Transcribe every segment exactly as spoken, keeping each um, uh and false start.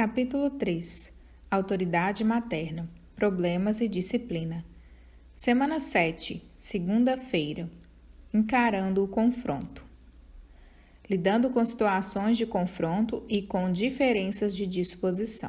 Capítulo três. Autoridade materna. Problemas e disciplina. Semana sete. Segunda-feira. Encarando o confronto. Lidando com situações de confronto e com diferenças de disposição.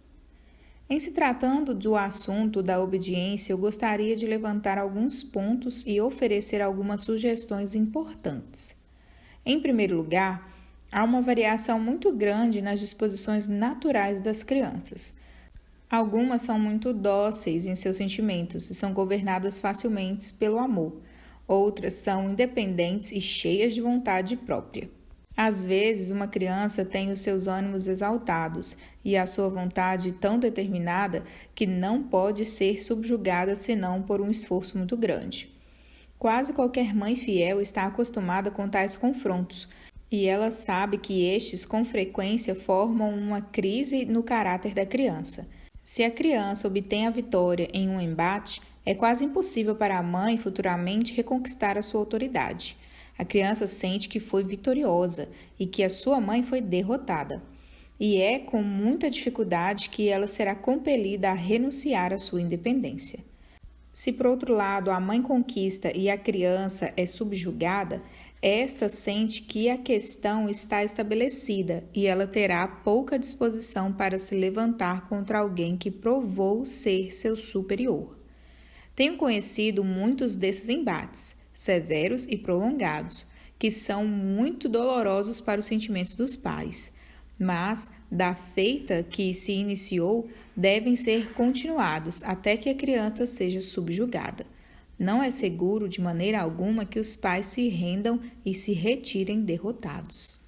Em se tratando do assunto da obediência, eu gostaria de levantar alguns pontos e oferecer algumas sugestões importantes. Em primeiro lugar, há uma variação muito grande nas disposições naturais das crianças. Algumas são muito dóceis em seus sentimentos e são governadas facilmente pelo amor. Outras são independentes e cheias de vontade própria. Às vezes, uma criança tem os seus ânimos exaltados e a sua vontade tão determinada que não pode ser subjugada senão por um esforço muito grande. Quase qualquer mãe fiel está acostumada com tais confrontos, e ela sabe que estes com frequência formam uma crise no caráter da criança. Se a criança obtém a vitória em um embate, é quase impossível para a mãe futuramente reconquistar a sua autoridade. A criança sente que foi vitoriosa e que a sua mãe foi derrotada. E é com muita dificuldade que ela será compelida a renunciar à sua independência. Se, por outro lado, a mãe conquista e a criança é subjugada, esta sente que a questão está estabelecida e ela terá pouca disposição para se levantar contra alguém que provou ser seu superior. Tenho conhecido muitos desses embates, severos e prolongados, que são muito dolorosos para os sentimentos dos pais, mas, da feita que se iniciou, devem ser continuados até que a criança seja subjugada. Não é seguro de maneira alguma que os pais se rendam e se retirem derrotados.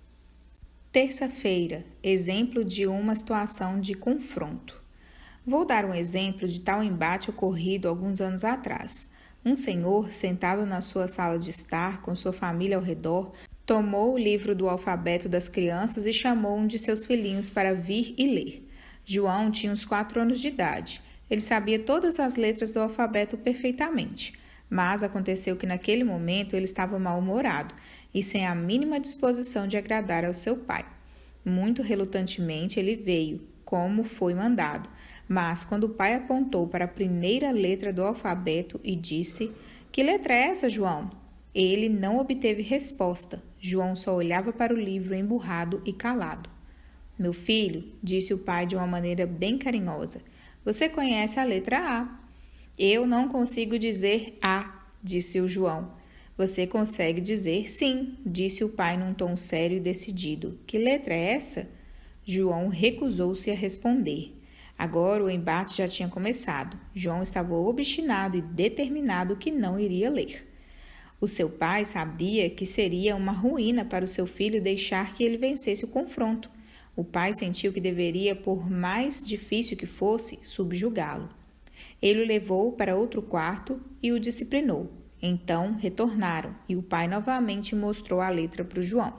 Terça-feira, exemplo de uma situação de confronto. Vou dar um exemplo de tal embate ocorrido alguns anos atrás. Um senhor, sentado na sua sala de estar, com sua família ao redor, tomou o livro do alfabeto das crianças e chamou um de seus filhinhos para vir e ler. João tinha uns quatro anos de idade. Ele sabia todas as letras do alfabeto perfeitamente, mas aconteceu que naquele momento ele estava mal-humorado e sem a mínima disposição de agradar ao seu pai. Muito relutantemente ele veio, como foi mandado, mas quando o pai apontou para a primeira letra do alfabeto e disse: "Que letra é essa, João?", ele não obteve resposta. João só olhava para o livro emburrado e calado. "Meu filho", disse o pai de uma maneira bem carinhosa, "você conhece a letra A." "Eu não consigo dizer A", disse o João. "Você consegue dizer sim", disse o pai num tom sério e decidido. "Que letra é essa?" João recusou-se a responder. Agora o embate já tinha começado. João estava obstinado e determinado que não iria ler. O seu pai sabia que seria uma ruína para o seu filho deixar que ele vencesse o confronto. O pai sentiu que deveria, por mais difícil que fosse, subjugá-lo. Ele o levou para outro quarto e o disciplinou. Então retornaram e o pai novamente mostrou a letra para o João.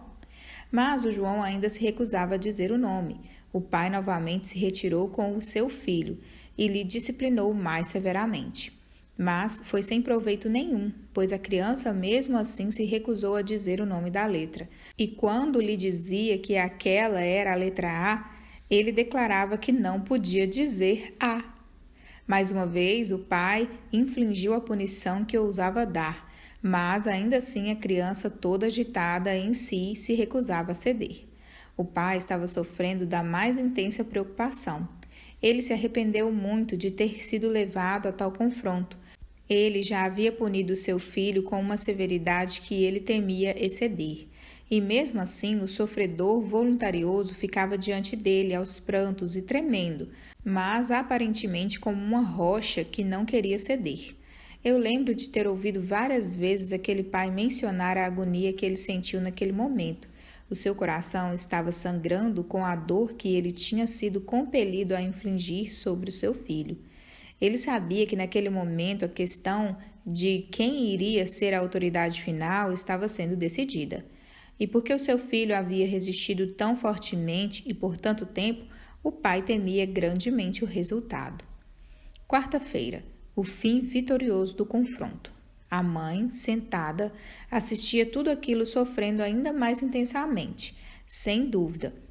Mas o João ainda se recusava a dizer o nome. O pai novamente se retirou com o seu filho e lhe disciplinou mais severamente. Mas foi sem proveito nenhum, pois a criança mesmo assim se recusou a dizer o nome da letra. E quando lhe dizia que aquela era a letra A, ele declarava que não podia dizer A. Mais uma vez, o pai infligiu a punição que ousava dar, mas ainda assim a criança toda agitada em si se recusava a ceder. O pai estava sofrendo da mais intensa preocupação. Ele se arrependeu muito de ter sido levado a tal confronto. Ele já havia punido seu filho com uma severidade que ele temia exceder. E mesmo assim o sofredor voluntarioso ficava diante dele aos prantos e tremendo, mas aparentemente como uma rocha que não queria ceder. Eu lembro de ter ouvido várias vezes aquele pai mencionar a agonia que ele sentiu naquele momento. O seu coração estava sangrando com a dor que ele tinha sido compelido a infligir sobre o seu filho. Ele sabia que naquele momento a questão de quem iria ser a autoridade final estava sendo decidida. E porque o seu filho havia resistido tão fortemente e por tanto tempo, o pai temia grandemente o resultado. Quarta-feira, o fim vitorioso do confronto. A mãe, sentada, assistia tudo aquilo sofrendo ainda mais intensamente. Sem dúvida,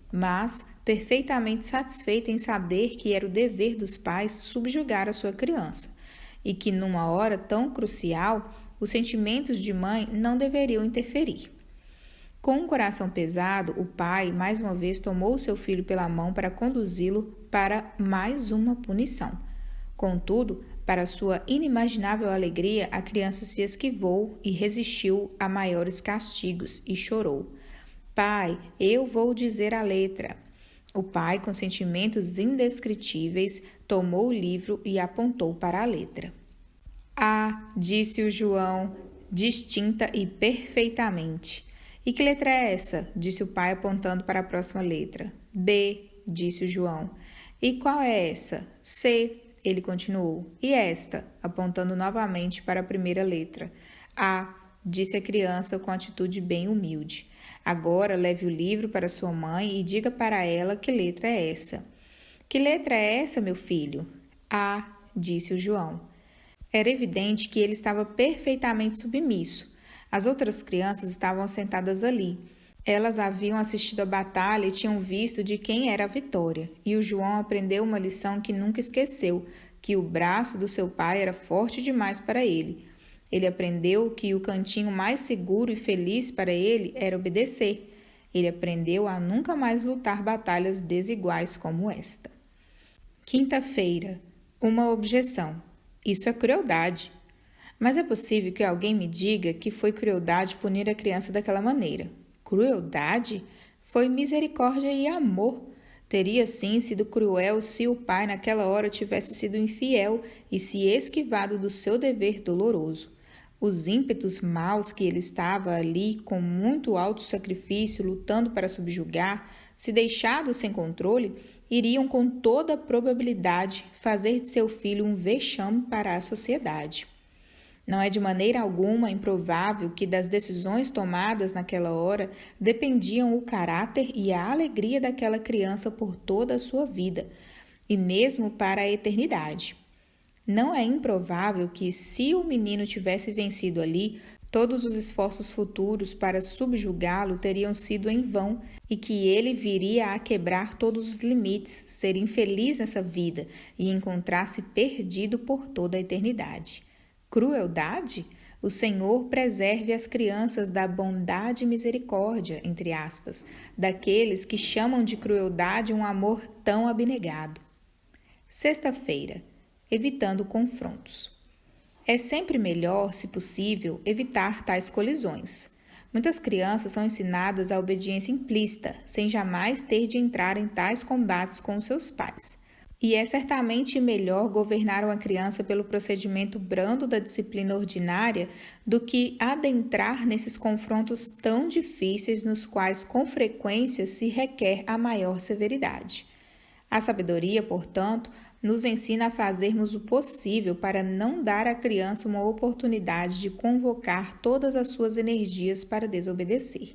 mas perfeitamente satisfeita em saber que era o dever dos pais subjugar a sua criança e que, numa hora tão crucial, os sentimentos de mãe não deveriam interferir. Com um coração pesado, o pai, mais uma vez, tomou seu filho pela mão para conduzi-lo para mais uma punição. Contudo, para sua inimaginável alegria, a criança se esquivou e resistiu a maiores castigos e chorou. Pai, eu vou dizer a letra. O pai, com sentimentos indescritíveis, tomou o livro e apontou para a letra. A, disse o João, distinta e perfeitamente. E que letra é essa? Disse o pai, apontando para a próxima letra. B, disse o João. E qual é essa? C, ele continuou. E esta? Apontando novamente para a primeira letra. A, disse a criança com atitude bem humilde. Agora leve o livro para sua mãe e diga para ela que letra é essa. Que letra é essa, meu filho? A, disse o João. Era evidente que ele estava perfeitamente submisso. As outras crianças estavam sentadas ali. Elas haviam assistido à batalha e tinham visto de quem era a vitória. E o João aprendeu uma lição que nunca esqueceu, que o braço do seu pai era forte demais para ele. Ele aprendeu que o cantinho mais seguro e feliz para ele era obedecer. Ele aprendeu a nunca mais lutar batalhas desiguais como esta. Quinta-feira. Uma objeção. Isso é crueldade. Mas é possível que alguém me diga que foi crueldade punir a criança daquela maneira. Crueldade? Foi misericórdia e amor. Teria sim sido cruel se o pai naquela hora tivesse sido infiel e se esquivado do seu dever doloroso. Os ímpetos maus que ele estava ali, com muito alto sacrifício, lutando para subjugar, se deixados sem controle, iriam com toda probabilidade fazer de seu filho um vexame para a sociedade. Não é de maneira alguma improvável que das decisões tomadas naquela hora dependiam o caráter e a alegria daquela criança por toda a sua vida, e mesmo para a eternidade. Não é improvável que, se o menino tivesse vencido ali, todos os esforços futuros para subjugá-lo teriam sido em vão e que ele viria a quebrar todos os limites, ser infeliz nessa vida e encontrar-se perdido por toda a eternidade. Crueldade? O Senhor preserve as crianças da bondade e misericórdia, entre aspas, daqueles que chamam de crueldade um amor tão abnegado. Sexta-feira. Evitando confrontos. É sempre melhor, se possível, evitar tais colisões. Muitas crianças são ensinadas à obediência implícita, sem jamais ter de entrar em tais combates com seus pais. E é certamente melhor governar uma criança pelo procedimento brando da disciplina ordinária do que adentrar nesses confrontos tão difíceis nos quais com frequência se requer a maior severidade. A sabedoria, portanto, nos ensina a fazermos o possível para não dar à criança uma oportunidade de convocar todas as suas energias para desobedecer.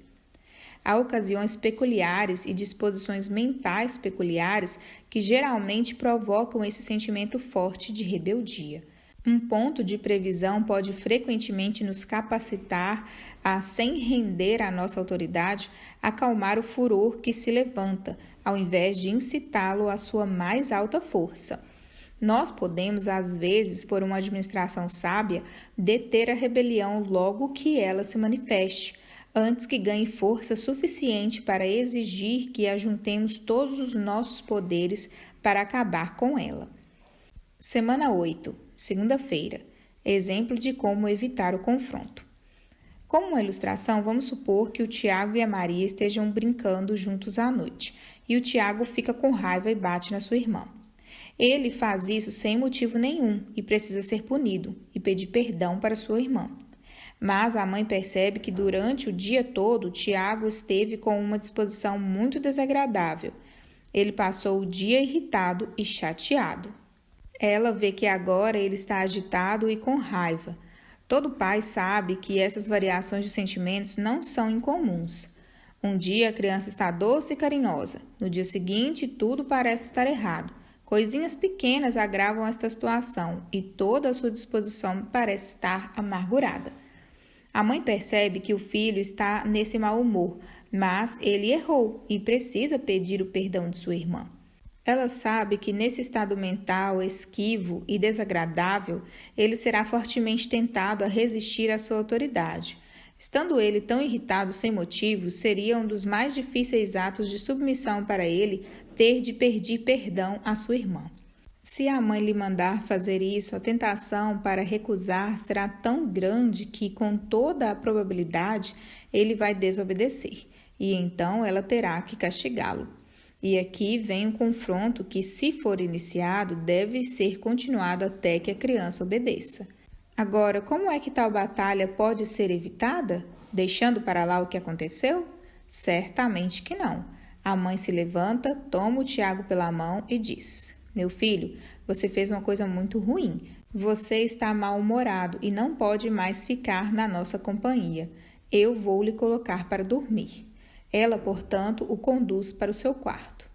Há ocasiões peculiares e disposições mentais peculiares que geralmente provocam esse sentimento forte de rebeldia. Um ponto de previsão pode frequentemente nos capacitar a, sem render à nossa autoridade, acalmar o furor que se levanta, ao invés de incitá-lo à sua mais alta força. Nós podemos, às vezes, por uma administração sábia, deter a rebelião logo que ela se manifeste, antes que ganhe força suficiente para exigir que ajuntemos todos os nossos poderes para acabar com ela. Semana oito, segunda-feira. Exemplo de como evitar o confronto. Como uma ilustração, vamos supor que o Tiago e a Maria estejam brincando juntos à noite, e o Tiago fica com raiva e bate na sua irmã. Ele faz isso sem motivo nenhum e precisa ser punido e pedir perdão para sua irmã. Mas a mãe percebe que durante o dia todo Tiago esteve com uma disposição muito desagradável. Ele passou o dia irritado e chateado. Ela vê que agora ele está agitado e com raiva. Todo pai sabe que essas variações de sentimentos não são incomuns. Um dia a criança está doce e carinhosa. No dia seguinte, tudo parece estar errado. Coisinhas pequenas agravam esta situação e toda a sua disposição parece estar amargurada. A mãe percebe que o filho está nesse mau humor, mas ele errou e precisa pedir o perdão de sua irmã. Ela sabe que nesse estado mental esquivo e desagradável, ele será fortemente tentado a resistir à sua autoridade. Estando ele tão irritado sem motivo, seria um dos mais difíceis atos de submissão para ele ter de pedir perdão à sua irmã. Se a mãe lhe mandar fazer isso, a tentação para recusar será tão grande que, com toda a probabilidade, ele vai desobedecer, e então ela terá que castigá-lo. E aqui vem um confronto que, se for iniciado, deve ser continuado até que a criança obedeça. Agora, como é que tal batalha pode ser evitada? Deixando para lá o que aconteceu? Certamente que não. A mãe se levanta, toma o Tiago pela mão e diz: meu filho, você fez uma coisa muito ruim. Você está mal-humorado e não pode mais ficar na nossa companhia. Eu vou lhe colocar para dormir. Ela, portanto, o conduz para o seu quarto.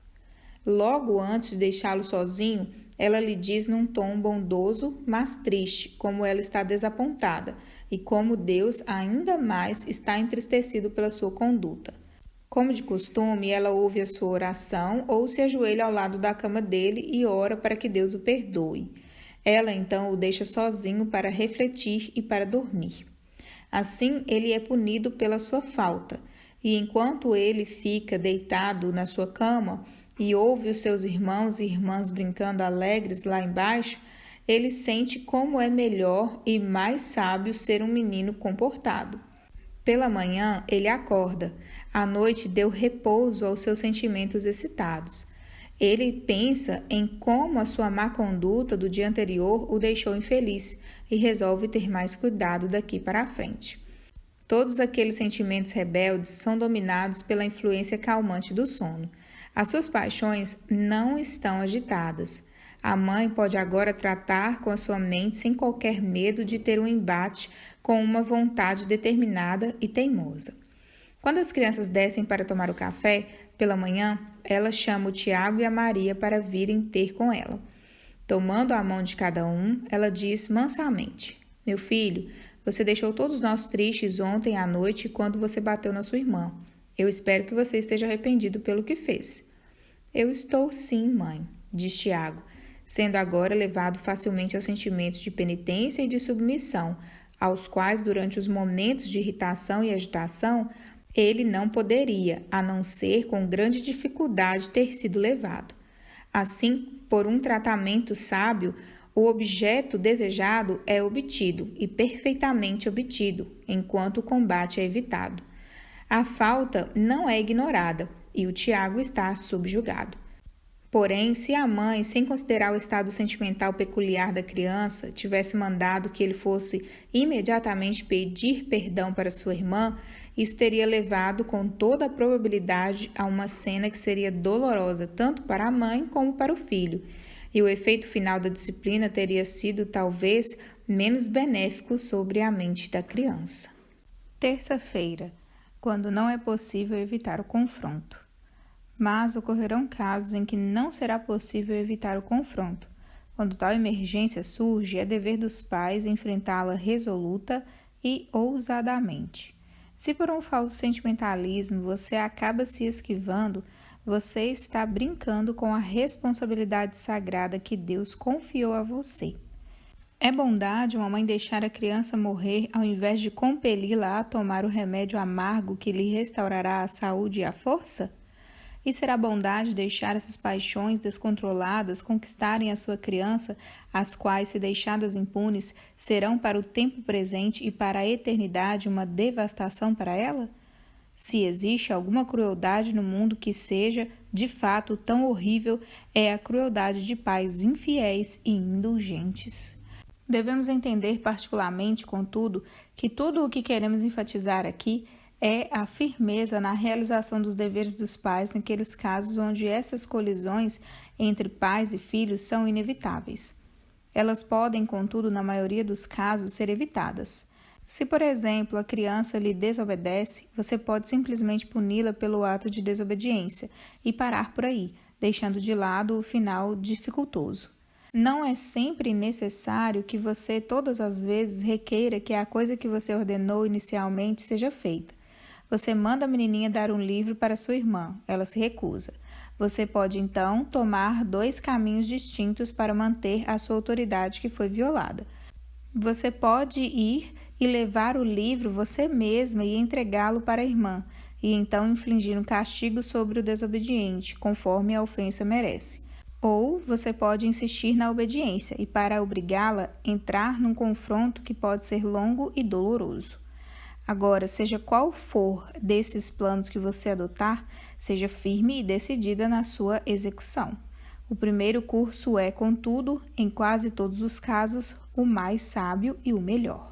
Logo antes de deixá-lo sozinho, ela lhe diz num tom bondoso, mas triste, como ela está desapontada e como Deus ainda mais está entristecido pela sua conduta. Como de costume, ela ouve a sua oração ou se ajoelha ao lado da cama dele e ora para que Deus o perdoe. Ela então o deixa sozinho para refletir e para dormir. Assim, ele é punido pela sua falta, e enquanto ele fica deitado na sua cama e ouve os seus irmãos e irmãs brincando alegres lá embaixo, ele sente como é melhor e mais sábio ser um menino comportado. Pela manhã, ele acorda. A noite deu repouso aos seus sentimentos excitados. Ele pensa em como a sua má conduta do dia anterior o deixou infeliz e resolve ter mais cuidado daqui para a frente. Todos aqueles sentimentos rebeldes são dominados pela influência calmante do sono. As suas paixões não estão agitadas. A mãe pode agora tratar com a sua mente sem qualquer medo de ter um embate com uma vontade determinada e teimosa. Quando as crianças descem para tomar o café, pela manhã, ela chama o Tiago e a Maria para virem ter com ela. Tomando a mão de cada um, ela diz mansamente: meu filho, você deixou todos nós tristes ontem à noite quando você bateu na sua irmã. Eu espero que você esteja arrependido pelo que fez. Eu estou sim, mãe, diz Tiago, sendo agora levado facilmente aos sentimentos de penitência e de submissão, aos quais, durante os momentos de irritação e agitação, ele não poderia, a não ser com grande dificuldade, ter sido levado. Assim, por um tratamento sábio, o objeto desejado é obtido e perfeitamente obtido, enquanto o combate é evitado. A falta não é ignorada e o Tiago está subjugado. Porém, se a mãe, sem considerar o estado sentimental peculiar da criança, tivesse mandado que ele fosse imediatamente pedir perdão para sua irmã, isso teria levado com toda a probabilidade a uma cena que seria dolorosa tanto para a mãe como para o filho, e o efeito final da disciplina teria sido talvez menos benéfico sobre a mente da criança. Terça-feira, quando não é possível evitar o confronto. Mas ocorrerão casos em que não será possível evitar o confronto. Quando tal emergência surge, é dever dos pais enfrentá-la resoluta e ousadamente. Se por um falso sentimentalismo você acaba se esquivando, você está brincando com a responsabilidade sagrada que Deus confiou a você. É bondade uma mãe deixar a criança morrer ao invés de compeli-la a tomar o remédio amargo que lhe restaurará a saúde e a força? E será bondade deixar essas paixões descontroladas conquistarem a sua criança, as quais, se deixadas impunes, serão para o tempo presente e para a eternidade uma devastação para ela? Se existe alguma crueldade no mundo que seja, de fato, tão horrível, é a crueldade de pais infiéis e indulgentes. Devemos entender particularmente, contudo, que tudo o que queremos enfatizar aqui é a firmeza na realização dos deveres dos pais naqueles casos onde essas colisões entre pais e filhos são inevitáveis. Elas podem, contudo, na maioria dos casos, ser evitadas. Se, por exemplo, a criança lhe desobedece, você pode simplesmente puni-la pelo ato de desobediência e parar por aí, deixando de lado o final dificultoso. Não é sempre necessário que você todas as vezes requeira que a coisa que você ordenou inicialmente seja feita. Você manda a menininha dar um livro para sua irmã, ela se recusa. Você pode, então, tomar dois caminhos distintos para manter a sua autoridade que foi violada. Você pode ir e levar o livro você mesma e entregá-lo para a irmã, e então infligir um castigo sobre o desobediente, conforme a ofensa merece. Ou você pode insistir na obediência e, para obrigá-la, entrar num confronto que pode ser longo e doloroso. Agora, seja qual for desses planos que você adotar, seja firme e decidida na sua execução. O primeiro curso é, contudo, em quase todos os casos, o mais sábio e o melhor.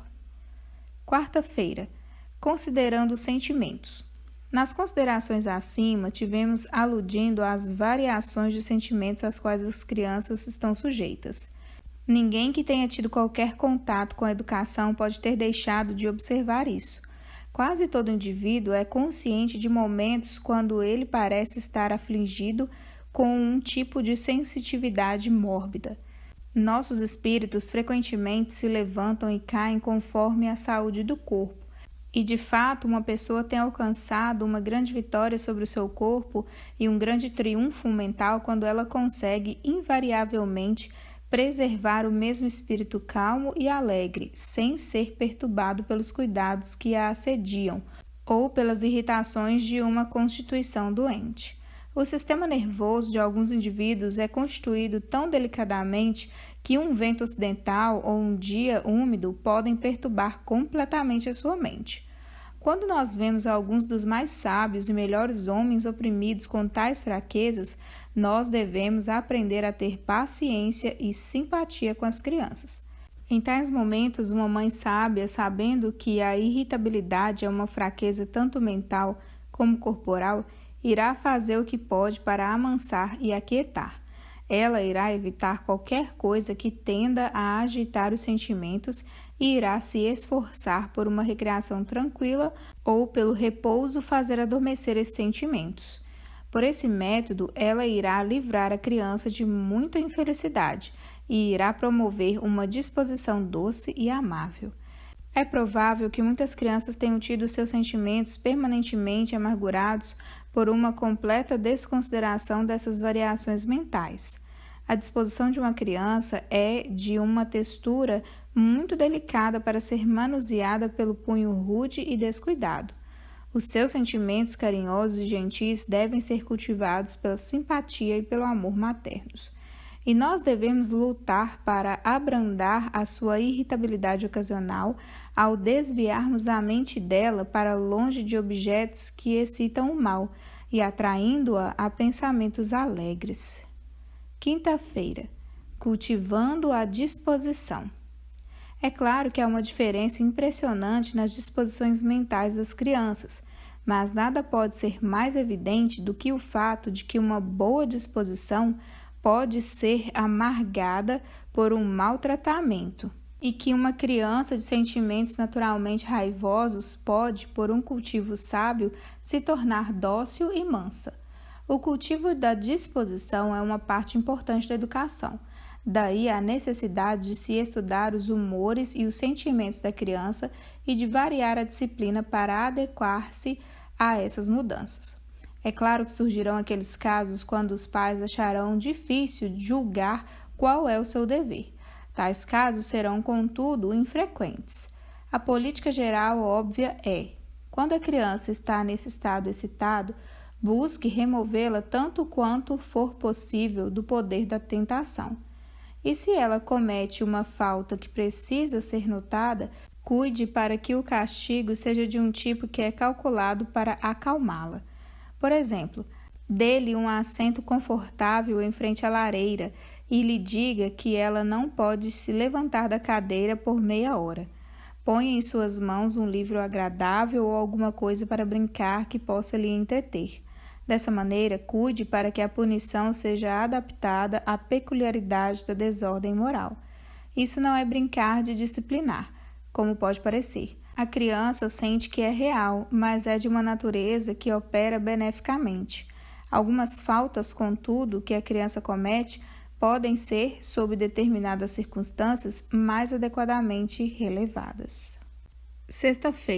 Quarta-feira, considerando os sentimentos. Nas considerações acima, tivemos aludindo às variações de sentimentos às quais as crianças estão sujeitas. Ninguém que tenha tido qualquer contato com a educação pode ter deixado de observar isso. Quase todo indivíduo é consciente de momentos quando ele parece estar afligido com um tipo de sensitividade mórbida. Nossos espíritos frequentemente se levantam e caem conforme a saúde do corpo. E, de fato, uma pessoa tem alcançado uma grande vitória sobre o seu corpo e um grande triunfo mental quando ela consegue, invariavelmente, preservar o mesmo espírito calmo e alegre, sem ser perturbado pelos cuidados que a assediam ou pelas irritações de uma constituição doente. O sistema nervoso de alguns indivíduos é constituído tão delicadamente que um vento ocidental ou um dia úmido podem perturbar completamente a sua mente. Quando nós vemos alguns dos mais sábios e melhores homens oprimidos com tais fraquezas, nós devemos aprender a ter paciência e simpatia com as crianças. Em tais momentos, uma mãe sábia, sabendo que a irritabilidade é uma fraqueza tanto mental como corporal, irá fazer o que pode para amansar e aquietar. Ela irá evitar qualquer coisa que tenda a agitar os sentimentos e irá se esforçar por uma recreação tranquila ou pelo repouso fazer adormecer esses sentimentos. Por esse método, ela irá livrar a criança de muita infelicidade e irá promover uma disposição doce e amável. É provável que muitas crianças tenham tido seus sentimentos permanentemente amargurados por uma completa desconsideração dessas variações mentais. A disposição de uma criança é de uma textura muito delicada para ser manuseada pelo punho rude e descuidado. Os seus sentimentos carinhosos e gentis devem ser cultivados pela simpatia e pelo amor maternos. E nós devemos lutar para abrandar a sua irritabilidade ocasional ao desviarmos a mente dela para longe de objetos que excitam o mal e atraindo-a a pensamentos alegres. Quinta-feira, cultivando a disposição. É claro que há uma diferença impressionante nas disposições mentais das crianças, mas nada pode ser mais evidente do que o fato de que uma boa disposição pode ser amargada por um mau tratamento e que uma criança de sentimentos naturalmente raivosos pode, por um cultivo sábio, se tornar dócil e mansa. O cultivo da disposição é uma parte importante da educação. Daí a necessidade de se estudar os humores e os sentimentos da criança e de variar a disciplina para adequar-se a essas mudanças. É claro que surgirão aqueles casos quando os pais acharão difícil julgar qual é o seu dever. Tais casos serão, contudo, infrequentes. A política geral óbvia é: quando a criança está nesse estado excitado, busque removê-la tanto quanto for possível do poder da tentação. E se ela comete uma falta que precisa ser notada, cuide para que o castigo seja de um tipo que é calculado para acalmá-la. Por exemplo, dê-lhe um assento confortável em frente à lareira e lhe diga que ela não pode se levantar da cadeira por meia hora. Ponha em suas mãos um livro agradável ou alguma coisa para brincar que possa lhe entreter. Dessa maneira, cuide para que a punição seja adaptada à peculiaridade da desordem moral. Isso não é brincar de disciplinar, como pode parecer. A criança sente que é real, mas é de uma natureza que opera beneficamente. Algumas faltas, contudo, que a criança comete podem ser, sob determinadas circunstâncias, mais adequadamente relevadas. Sexta-feira,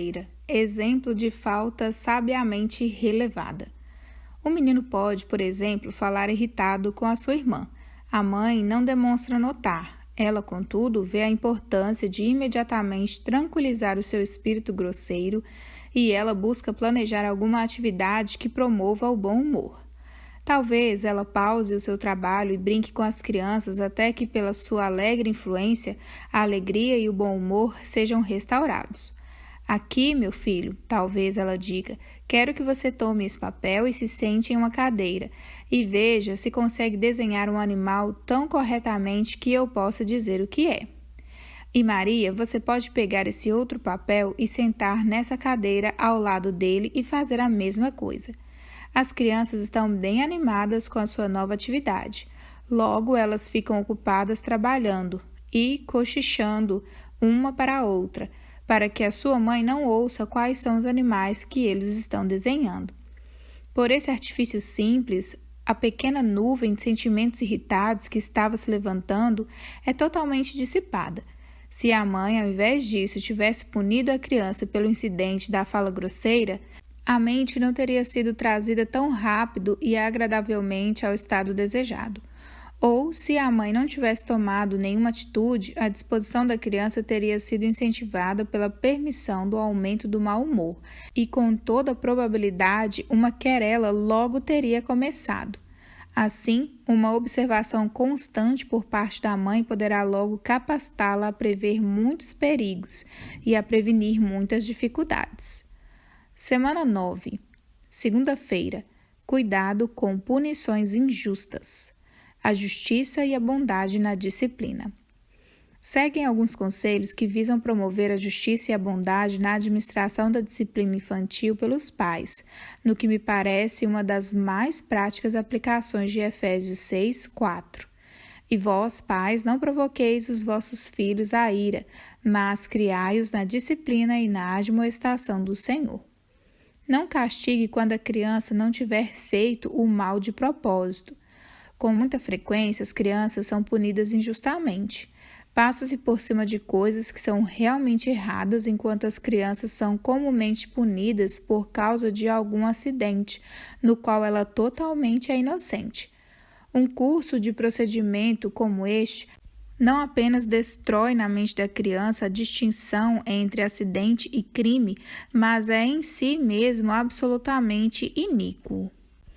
Exemplo de falta sabiamente relevada. O menino pode, por exemplo, falar irritado com a sua irmã. A mãe não demonstra notar. Ela, contudo, vê a importância de imediatamente tranquilizar o seu espírito grosseiro e ela busca planejar alguma atividade que promova o bom humor. Talvez ela pause o seu trabalho e brinque com as crianças até que, pela sua alegre influência, a alegria e o bom humor sejam restaurados. Aqui, meu filho, talvez ela diga, quero que você tome esse papel e se sente em uma cadeira e veja se consegue desenhar um animal tão corretamente que eu possa dizer o que é. E Maria, você pode pegar esse outro papel e sentar nessa cadeira ao lado dele e fazer a mesma coisa. As crianças estão bem animadas com a sua nova atividade. Logo, elas ficam ocupadas trabalhando e cochichando uma para a outra, para que a sua mãe não ouça quais são os animais que eles estão desenhando. Por esse artifício simples, a pequena nuvem de sentimentos irritados que estava se levantando é totalmente dissipada. Se a mãe, ao invés disso, tivesse punido a criança pelo incidente da fala grosseira, a mente não teria sido trazida tão rápido e agradavelmente ao estado desejado. Ou, se a mãe não tivesse tomado nenhuma atitude, a disposição da criança teria sido incentivada pela permissão do aumento do mau humor, e com toda probabilidade uma querela logo teria começado. Assim, uma observação constante por parte da mãe poderá logo capacitá-la a prever muitos perigos e a prevenir muitas dificuldades. Semana nove. Segunda-feira. Cuidado com punições injustas. A justiça e a bondade na disciplina. Seguem alguns conselhos que visam promover a justiça e a bondade na administração da disciplina infantil pelos pais, no que me parece uma das mais práticas aplicações de Efésios seis, quatro. E vós, pais, não provoqueis os vossos filhos à ira, mas criai-os na disciplina e na admoestação do Senhor. Não castigue quando a criança não tiver feito o mal de propósito. Com muita frequência, as crianças são punidas injustamente. Passa-se por cima de coisas que são realmente erradas, enquanto as crianças são comumente punidas por causa de algum acidente, no qual ela totalmente é inocente. Um curso de procedimento como este não apenas destrói na mente da criança a distinção entre acidente e crime, mas é em si mesmo absolutamente iníquo.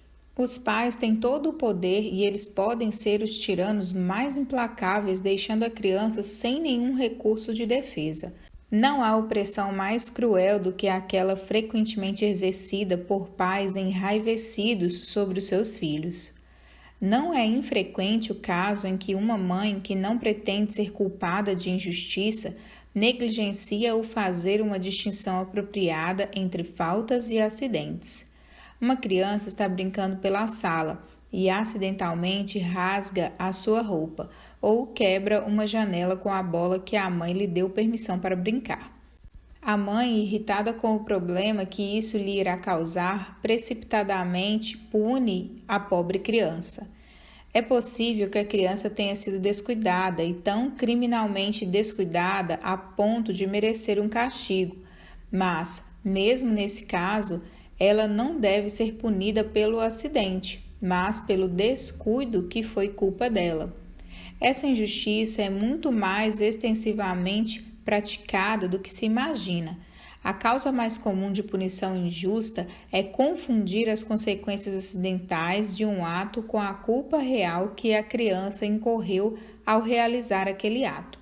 Os pais têm todo o poder e eles podem ser os tiranos mais implacáveis, deixando a criança sem nenhum recurso de defesa. Não há opressão mais cruel do que aquela frequentemente exercida por pais enraivecidos sobre os seus filhos. Não é infrequente o caso em que uma mãe que não pretende ser culpada de injustiça negligencia o fazer uma distinção apropriada entre faltas e acidentes. Uma criança está brincando pela sala e acidentalmente rasga a sua roupa ou quebra uma janela com a bola que a mãe lhe deu permissão para brincar. A mãe, irritada com o problema que isso lhe irá causar, precipitadamente pune a pobre criança. É possível que a criança tenha sido descuidada e tão criminalmente descuidada a ponto de merecer um castigo, mas, mesmo nesse caso, ela não deve ser punida pelo acidente, mas pelo descuido que foi culpa dela. Essa injustiça é muito mais extensivamente praticada do que se imagina. A causa mais comum de punição injusta é confundir as consequências acidentais de um ato com a culpa real que a criança incorreu ao realizar aquele ato.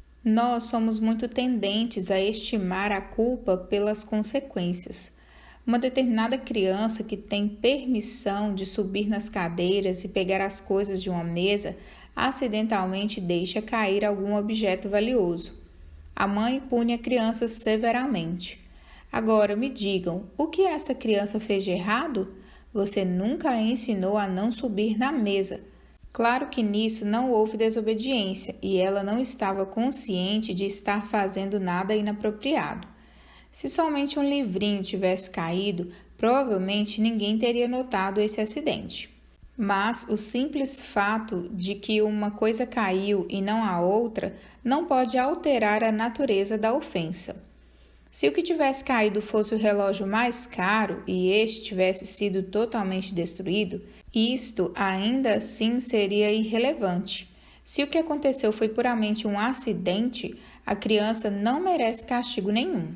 Nós somos muito tendentes a estimar a culpa pelas consequências. Uma determinada criança que tem permissão de subir nas cadeiras e pegar as coisas de uma mesa, acidentalmente deixa cair algum objeto valioso. A mãe pune a criança severamente. Agora, me digam, o que essa criança fez de errado? Você nunca a ensinou a não subir na mesa. Claro que nisso não houve desobediência e ela não estava consciente de estar fazendo nada inapropriado. Se somente um livrinho tivesse caído, provavelmente ninguém teria notado esse acidente. Mas o simples fato de que uma coisa caiu e não a outra não pode alterar a natureza da ofensa. Se o que tivesse caído fosse o relógio mais caro e este tivesse sido totalmente destruído, isto ainda assim seria irrelevante. Se o que aconteceu foi puramente um acidente, a criança não merece castigo nenhum.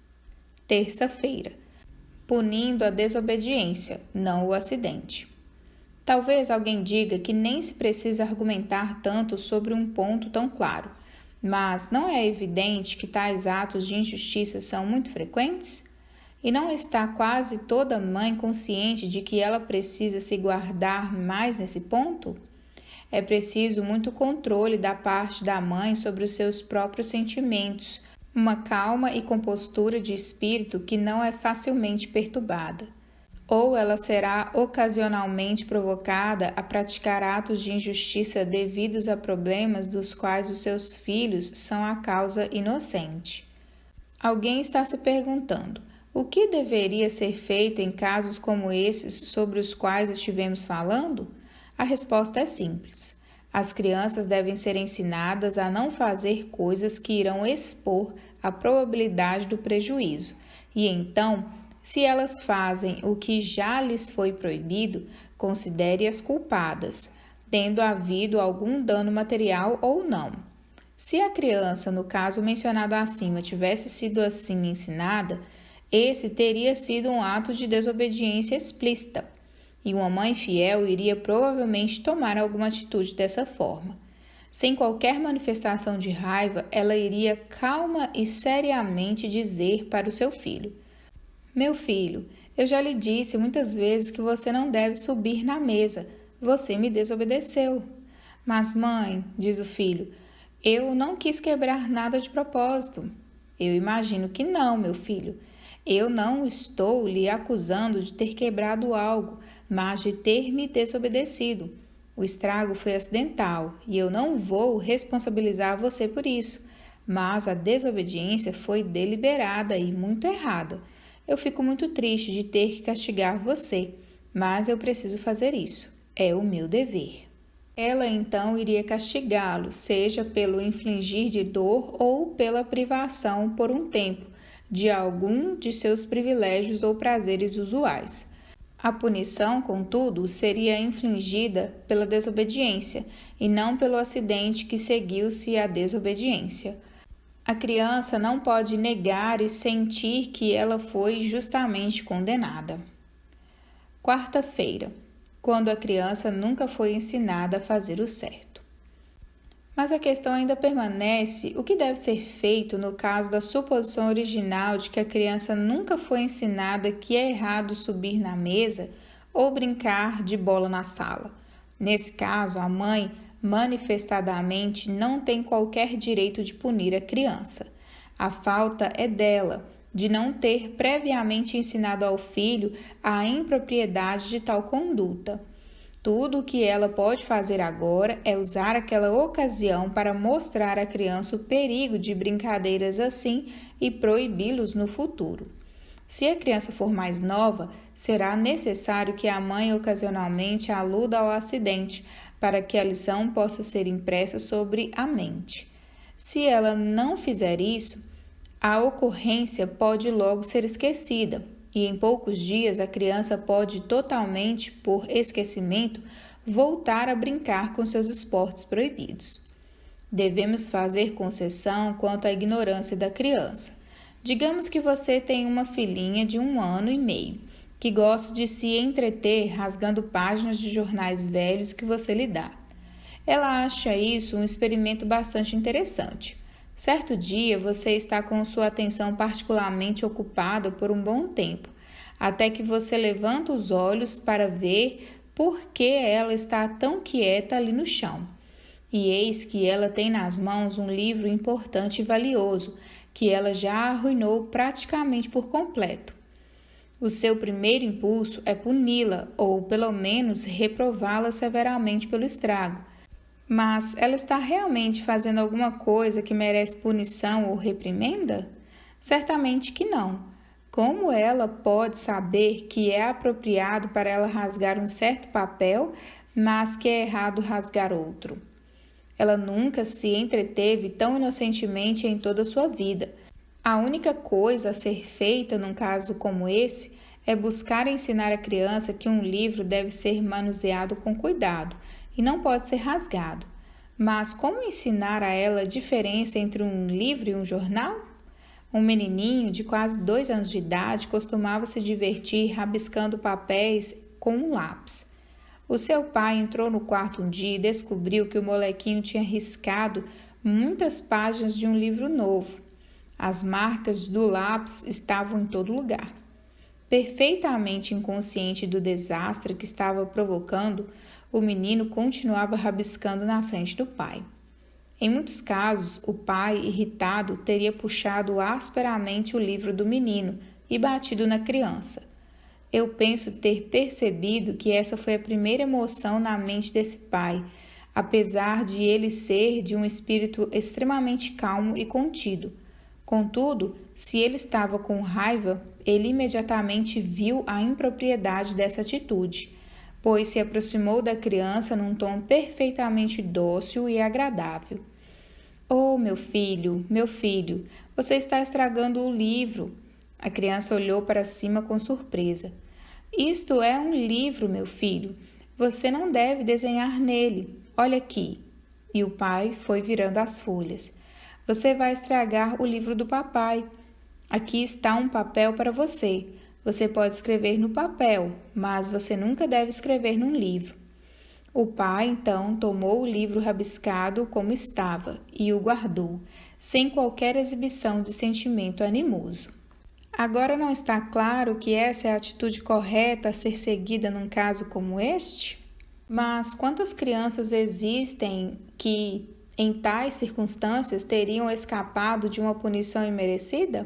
Terça-feira. Punindo a desobediência, não o acidente. Talvez alguém diga que nem se precisa argumentar tanto sobre um ponto tão claro, mas não é evidente que tais atos de injustiça são muito frequentes? E não está quase toda mãe consciente de que ela precisa se guardar mais nesse ponto? É preciso muito controle da parte da mãe sobre os seus próprios sentimentos, uma calma e compostura de espírito que não é facilmente perturbada. Ou ela será ocasionalmente provocada a praticar atos de injustiça devidos a problemas dos quais os seus filhos são a causa inocente. Alguém está se perguntando: o que deveria ser feito em casos como esses sobre os quais estivemos falando? A resposta é simples. As crianças devem ser ensinadas a não fazer coisas que irão expor a probabilidade do prejuízo, e então, se elas fazem o que já lhes foi proibido, considere-as culpadas, tendo havido algum dano material ou não. Se a criança, no caso mencionado acima, tivesse sido assim ensinada, esse teria sido um ato de desobediência explícita, e uma mãe fiel iria provavelmente tomar alguma atitude dessa forma. Sem qualquer manifestação de raiva, ela iria calma e seriamente dizer para o seu filho: meu filho, eu já lhe disse muitas vezes que você não deve subir na mesa. Você me desobedeceu. Mas, mãe, diz o filho, eu não quis quebrar nada de propósito. Eu imagino que não, meu filho. Eu não estou lhe acusando de ter quebrado algo, mas de ter me desobedecido. O estrago foi acidental e eu não vou responsabilizar você por isso, mas a desobediência foi deliberada e muito errada. Eu fico muito triste de ter que castigar você, mas eu preciso fazer isso. É o meu dever. Ela então iria castigá-lo, seja pelo infligir de dor ou pela privação por um tempo de algum de seus privilégios ou prazeres usuais. A punição, contudo, seria infligida pela desobediência e não pelo acidente que seguiu-se à desobediência. A criança não pode negar e sentir que ela foi justamente condenada. Quarta-feira, quando a criança nunca foi ensinada a fazer o certo. Mas a questão ainda permanece: o que deve ser feito no caso da suposição original de que a criança nunca foi ensinada que é errado subir na mesa ou brincar de bola na sala? Nesse caso, a mãe manifestadamente não tem qualquer direito de punir a criança. A falta é dela, de não ter previamente ensinado ao filho a impropriedade de tal conduta. Tudo o que ela pode fazer agora é usar aquela ocasião para mostrar à criança o perigo de brincadeiras assim e proibi-los no futuro. Se a criança for mais nova, será necessário que a mãe ocasionalmente aluda ao acidente, para que a lição possa ser impressa sobre a mente. Se ela não fizer isso, a ocorrência pode logo ser esquecida, e em poucos dias a criança pode totalmente, por esquecimento, voltar a brincar com seus esportes proibidos. Devemos fazer concessão quanto à ignorância da criança. Digamos que você tem uma filhinha de um ano e meio, que gosta de se entreter rasgando páginas de jornais velhos que você lhe dá. Ela acha isso um experimento bastante interessante. Certo dia, você está com sua atenção particularmente ocupada por um bom tempo, até que você levanta os olhos para ver por que ela está tão quieta ali no chão. E eis que ela tem nas mãos um livro importante e valioso, que ela já arruinou praticamente por completo. O seu primeiro impulso é puni-la, ou pelo menos reprová-la severamente pelo estrago. Mas ela está realmente fazendo alguma coisa que merece punição ou reprimenda? Certamente que não. Como ela pode saber que é apropriado para ela rasgar um certo papel, mas que é errado rasgar outro? Ela nunca se entreteve tão inocentemente em toda a sua vida, A única coisa a ser feita num caso como esse é buscar ensinar a criança que um livro deve ser manuseado com cuidado e não pode ser rasgado. Mas como ensinar a ela a diferença entre um livro e um jornal? Um menininho de quase dois anos de idade costumava se divertir rabiscando papéis com um lápis. O seu pai entrou no quarto um dia e descobriu que o molequinho tinha riscado muitas páginas de um livro novo. As marcas do lápis estavam em todo lugar. Perfeitamente inconsciente do desastre que estava provocando, o menino continuava rabiscando na frente do pai. Em muitos casos, o pai, irritado, teria puxado asperamente o livro do menino e batido na criança. Eu penso ter percebido que essa foi a primeira emoção na mente desse pai, apesar de ele ser de um espírito extremamente calmo e contido. Contudo, se ele estava com raiva, ele imediatamente viu a impropriedade dessa atitude, pois se aproximou da criança num tom perfeitamente dócil e agradável. Oh, meu filho, meu filho, você está estragando o livro. A criança olhou para cima com surpresa. Isto é um livro, meu filho. Você não deve desenhar nele. Olha aqui. E o pai foi virando as folhas. Você vai estragar o livro do papai. Aqui está um papel para você. Você pode escrever no papel, mas você nunca deve escrever num livro. O pai, então, tomou o livro rabiscado como estava e o guardou, sem qualquer exibição de sentimento animoso. Agora não está claro que essa é a atitude correta a ser seguida num caso como este? Mas quantas crianças existem que, em tais circunstâncias, teriam escapado de uma punição imerecida?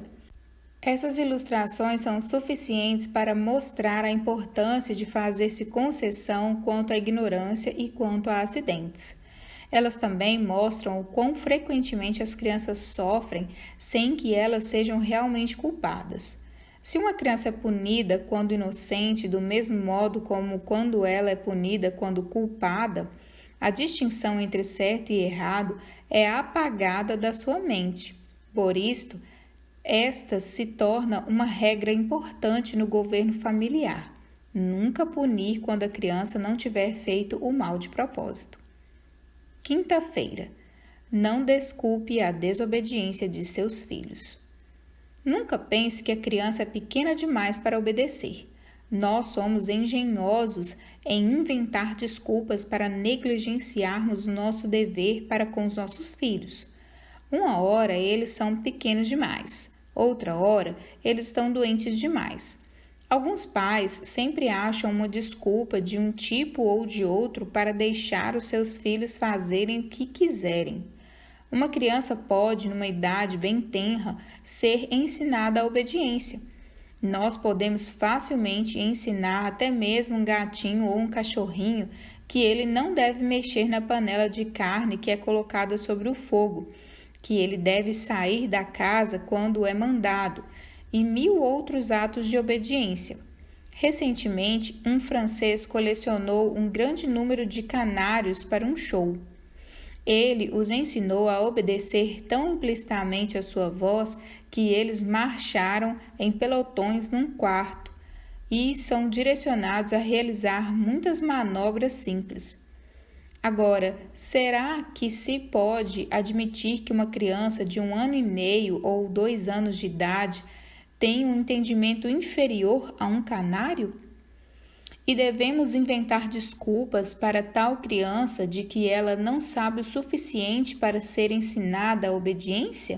Essas ilustrações são suficientes para mostrar a importância de fazer-se concessão quanto à ignorância e quanto a acidentes. Elas também mostram o quão frequentemente as crianças sofrem sem que elas sejam realmente culpadas. Se uma criança é punida quando inocente, do mesmo modo como quando ela é punida quando culpada, a distinção entre certo e errado é apagada da sua mente. Por isto, esta se torna uma regra importante no governo familiar. Nunca punir quando a criança não tiver feito o mal de propósito. Quinta-feira. Não desculpe a desobediência de seus filhos. Nunca pense que a criança é pequena demais para obedecer. Nós somos engenhosos em inventar desculpas para negligenciarmos o nosso dever para com os nossos filhos. Uma hora eles são pequenos demais, outra hora eles estão doentes demais. Alguns pais sempre acham uma desculpa de um tipo ou de outro para deixar os seus filhos fazerem o que quiserem. Uma criança pode, numa idade bem tenra, ser ensinada a obediência. Nós podemos facilmente ensinar até mesmo um gatinho ou um cachorrinho que ele não deve mexer na panela de carne que é colocada sobre o fogo, que ele deve sair da casa quando é mandado, e mil outros atos de obediência. Recentemente, um francês colecionou um grande número de canários para um show. Ele os ensinou a obedecer tão implicitamente à sua voz que eles marcharam em pelotões num quarto e são direcionados a realizar muitas manobras simples. Agora, será que se pode admitir que uma criança de um ano e meio ou dois anos de idade tem um entendimento inferior a um canário? E devemos inventar desculpas para tal criança de que ela não sabe o suficiente para ser ensinada a obediência?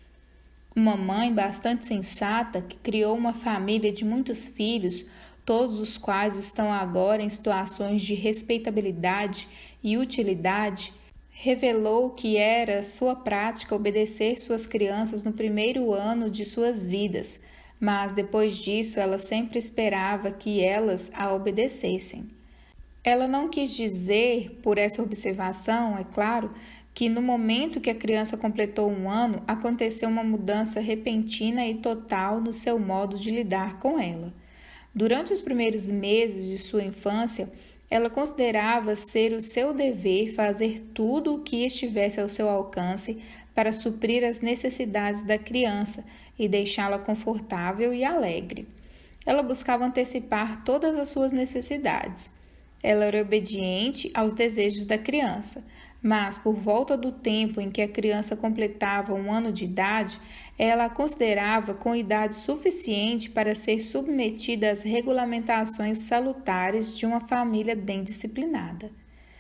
Uma mãe bastante sensata que criou uma família de muitos filhos, todos os quais estão agora em situações de respeitabilidade e utilidade, revelou que era sua prática obedecer suas crianças no primeiro ano de suas vidas, mas depois disso ela sempre esperava que elas a obedecessem. Ela não quis dizer, por essa observação, é claro, que no momento que a criança completou um ano, aconteceu uma mudança repentina e total no seu modo de lidar com ela. Durante os primeiros meses de sua infância, Ela considerava ser o seu dever fazer tudo o que estivesse ao seu alcance para suprir as necessidades da criança e deixá-la confortável e alegre. Ela buscava antecipar todas as suas necessidades. Ela era obediente aos desejos da criança, mas por volta do tempo em que a criança completava um ano de idade, ela a considerava com idade suficiente para ser submetida às regulamentações salutares de uma família bem disciplinada.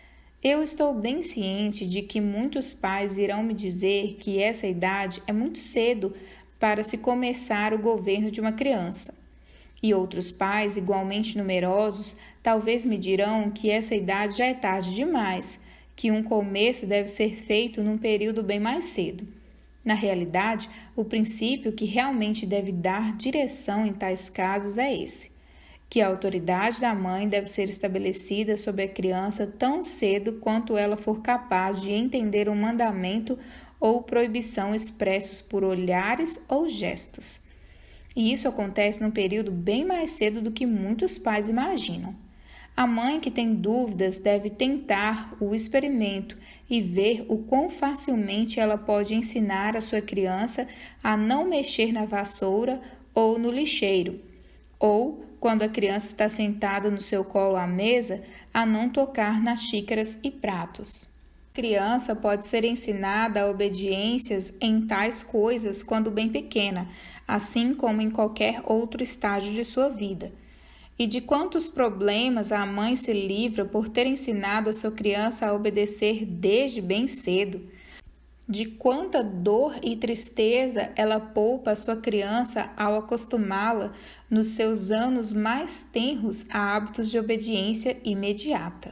Eu estou bem ciente de que muitos pais irão me dizer que essa idade é muito cedo para se começar o governo de uma criança. E outros pais, igualmente numerosos, talvez me dirão que essa idade já é tarde demais, que um começo deve ser feito num período bem mais cedo. Na realidade, o princípio que realmente deve dar direção em tais casos é esse, que a autoridade da mãe deve ser estabelecida sobre a criança tão cedo quanto ela for capaz de entender um mandamento ou proibição expressos por olhares ou gestos. E isso acontece num período bem mais cedo do que muitos pais imaginam. A mãe que tem dúvidas deve tentar o experimento e ver o quão facilmente ela pode ensinar a sua criança a não mexer na vassoura ou no lixeiro, ou, quando a criança está sentada no seu colo à mesa, a não tocar nas xícaras e pratos. A criança pode ser ensinada a obediências em tais coisas quando bem pequena, assim como em qualquer outro estágio de sua vida. E de quantos problemas a mãe se livra por ter ensinado a sua criança a obedecer desde bem cedo. De quanta dor e tristeza ela poupa a sua criança ao acostumá-la nos seus anos mais tenros a hábitos de obediência imediata.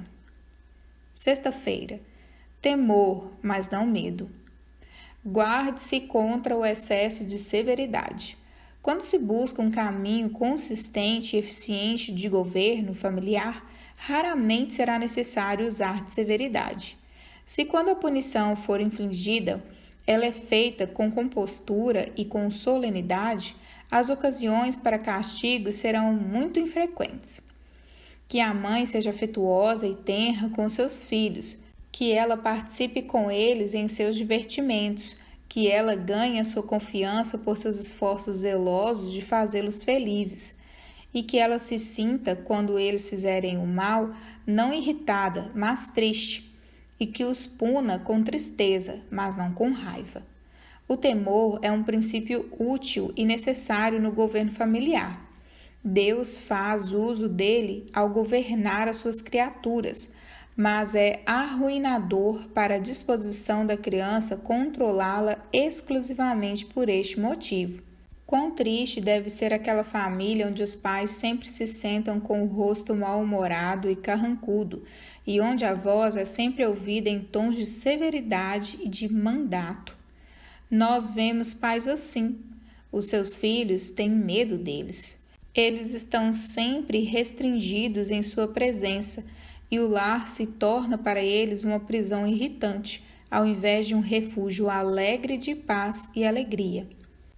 Sexta-feira. Temor, mas não medo. Guarde-se contra o excesso de severidade. Quando se busca um caminho consistente e eficiente de governo familiar, raramente será necessário usar de severidade. Se quando a punição for infligida, ela é feita com compostura e com solenidade, as ocasiões para castigo serão muito infrequentes. Que a mãe seja afetuosa e tenra com seus filhos, que ela participe com eles em seus divertimentos, que ela ganhe a sua confiança por seus esforços zelosos de fazê-los felizes, e que ela se sinta, quando eles fizerem o mal, não irritada, mas triste, e que os puna com tristeza, mas não com raiva. O temor é um princípio útil e necessário no governo familiar. Deus faz uso dele ao governar as suas criaturas, mas é arruinador para a disposição da criança controlá-la exclusivamente por este motivo. Quão triste deve ser aquela família onde os pais sempre se sentam com o rosto mal-humorado e carrancudo, e onde a voz é sempre ouvida em tons de severidade e de mandato. Nós vemos pais assim. Os seus filhos têm medo deles. Eles estão sempre restringidos em sua presença, e o lar se torna para eles uma prisão irritante, ao invés de um refúgio alegre de paz e alegria.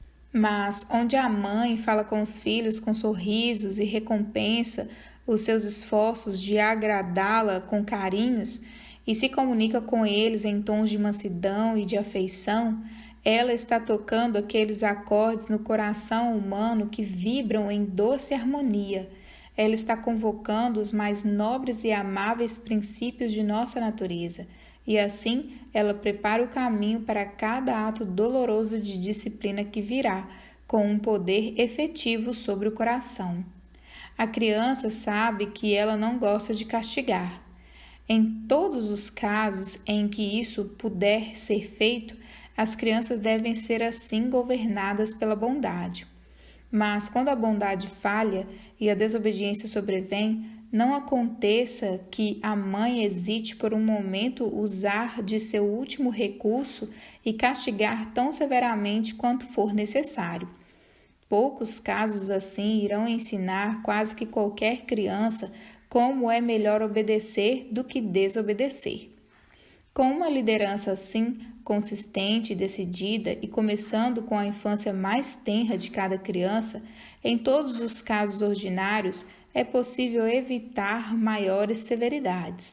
Mas onde a mãe fala com os filhos com sorrisos e recompensa os seus esforços de agradá-la com carinhos e se comunica com eles em tons de mansidão e de afeição, ela está tocando aqueles acordes no coração humano que vibram em doce harmonia. Ela está convocando os mais nobres e amáveis princípios de nossa natureza, e assim ela prepara o caminho para cada ato doloroso de disciplina que virá, com um poder efetivo sobre o coração. A criança sabe que ela não gosta de castigar. Em todos os casos em que isso puder ser feito, as crianças devem ser assim governadas pela bondade. Mas quando a bondade falha e a desobediência sobrevém, não aconteça que a mãe hesite por um momento usar de seu último recurso e castigar tão severamente quanto for necessário. Poucos casos assim irão ensinar quase que qualquer criança como é melhor obedecer do que desobedecer. Com uma liderança assim, consistente e decidida, e começando com a infância mais tenra de cada criança, em todos os casos ordinários, é possível evitar maiores severidades.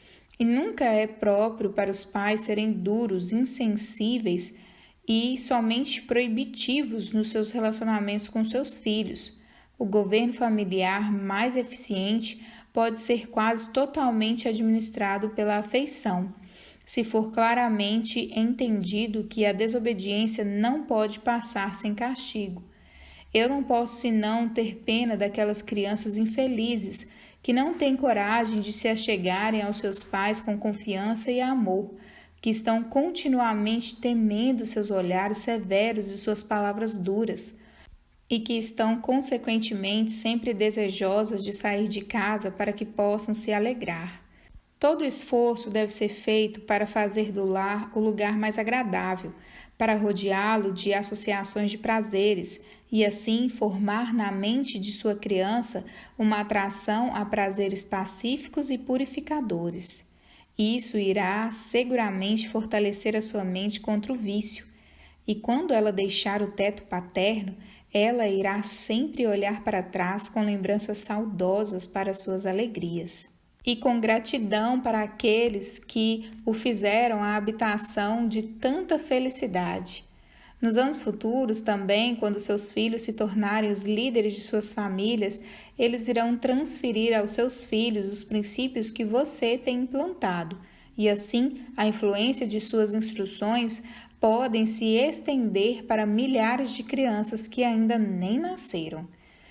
E nunca é próprio para os pais serem duros, insensíveis e somente proibitivos nos seus relacionamentos com seus filhos. O governo familiar mais eficiente pode ser quase totalmente administrado pela afeição, se for claramente entendido que a desobediência não pode passar sem castigo. Eu não posso senão ter pena daquelas crianças infelizes que não têm coragem de se achegarem aos seus pais com confiança e amor, que estão continuamente temendo seus olhares severos e suas palavras duras, e que estão, consequentemente, sempre desejosas de sair de casa para que possam se alegrar. Todo esforço deve ser feito para fazer do lar o lugar mais agradável, para rodeá-lo de associações de prazeres e assim formar na mente de sua criança uma atração a prazeres pacíficos e purificadores. Isso irá seguramente fortalecer a sua mente contra o vício, e quando ela deixar o teto paterno, ela irá sempre olhar para trás com lembranças saudosas para suas alegrias e com gratidão para aqueles que o fizeram a habitação de tanta felicidade. Nos anos futuros também, quando seus filhos se tornarem os líderes de suas famílias, eles irão transferir aos seus filhos os princípios que você tem implantado, e assim a influência de suas instruções podem se estender para milhares de crianças que ainda nem nasceram.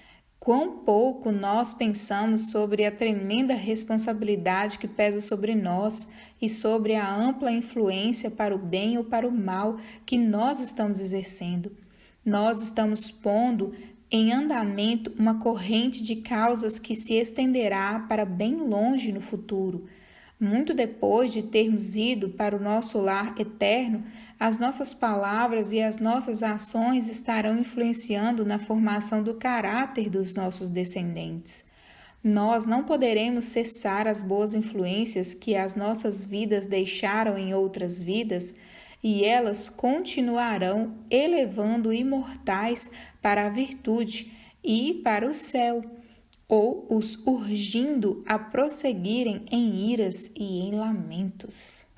Quão pouco nós pensamos sobre a tremenda responsabilidade que pesa sobre nós e sobre a ampla influência para o bem ou para o mal que nós estamos exercendo. Nós estamos pondo em andamento uma corrente de causas que se estenderá para bem longe no futuro. Muito depois de termos ido para o nosso lar eterno, as nossas palavras e as nossas ações estarão influenciando na formação do caráter dos nossos descendentes. Nós não poderemos cessar as boas influências que as nossas vidas deixaram em outras vidas, e elas continuarão elevando imortais para a virtude e para o céu, ou os urgindo a prosseguirem em iras e em lamentos.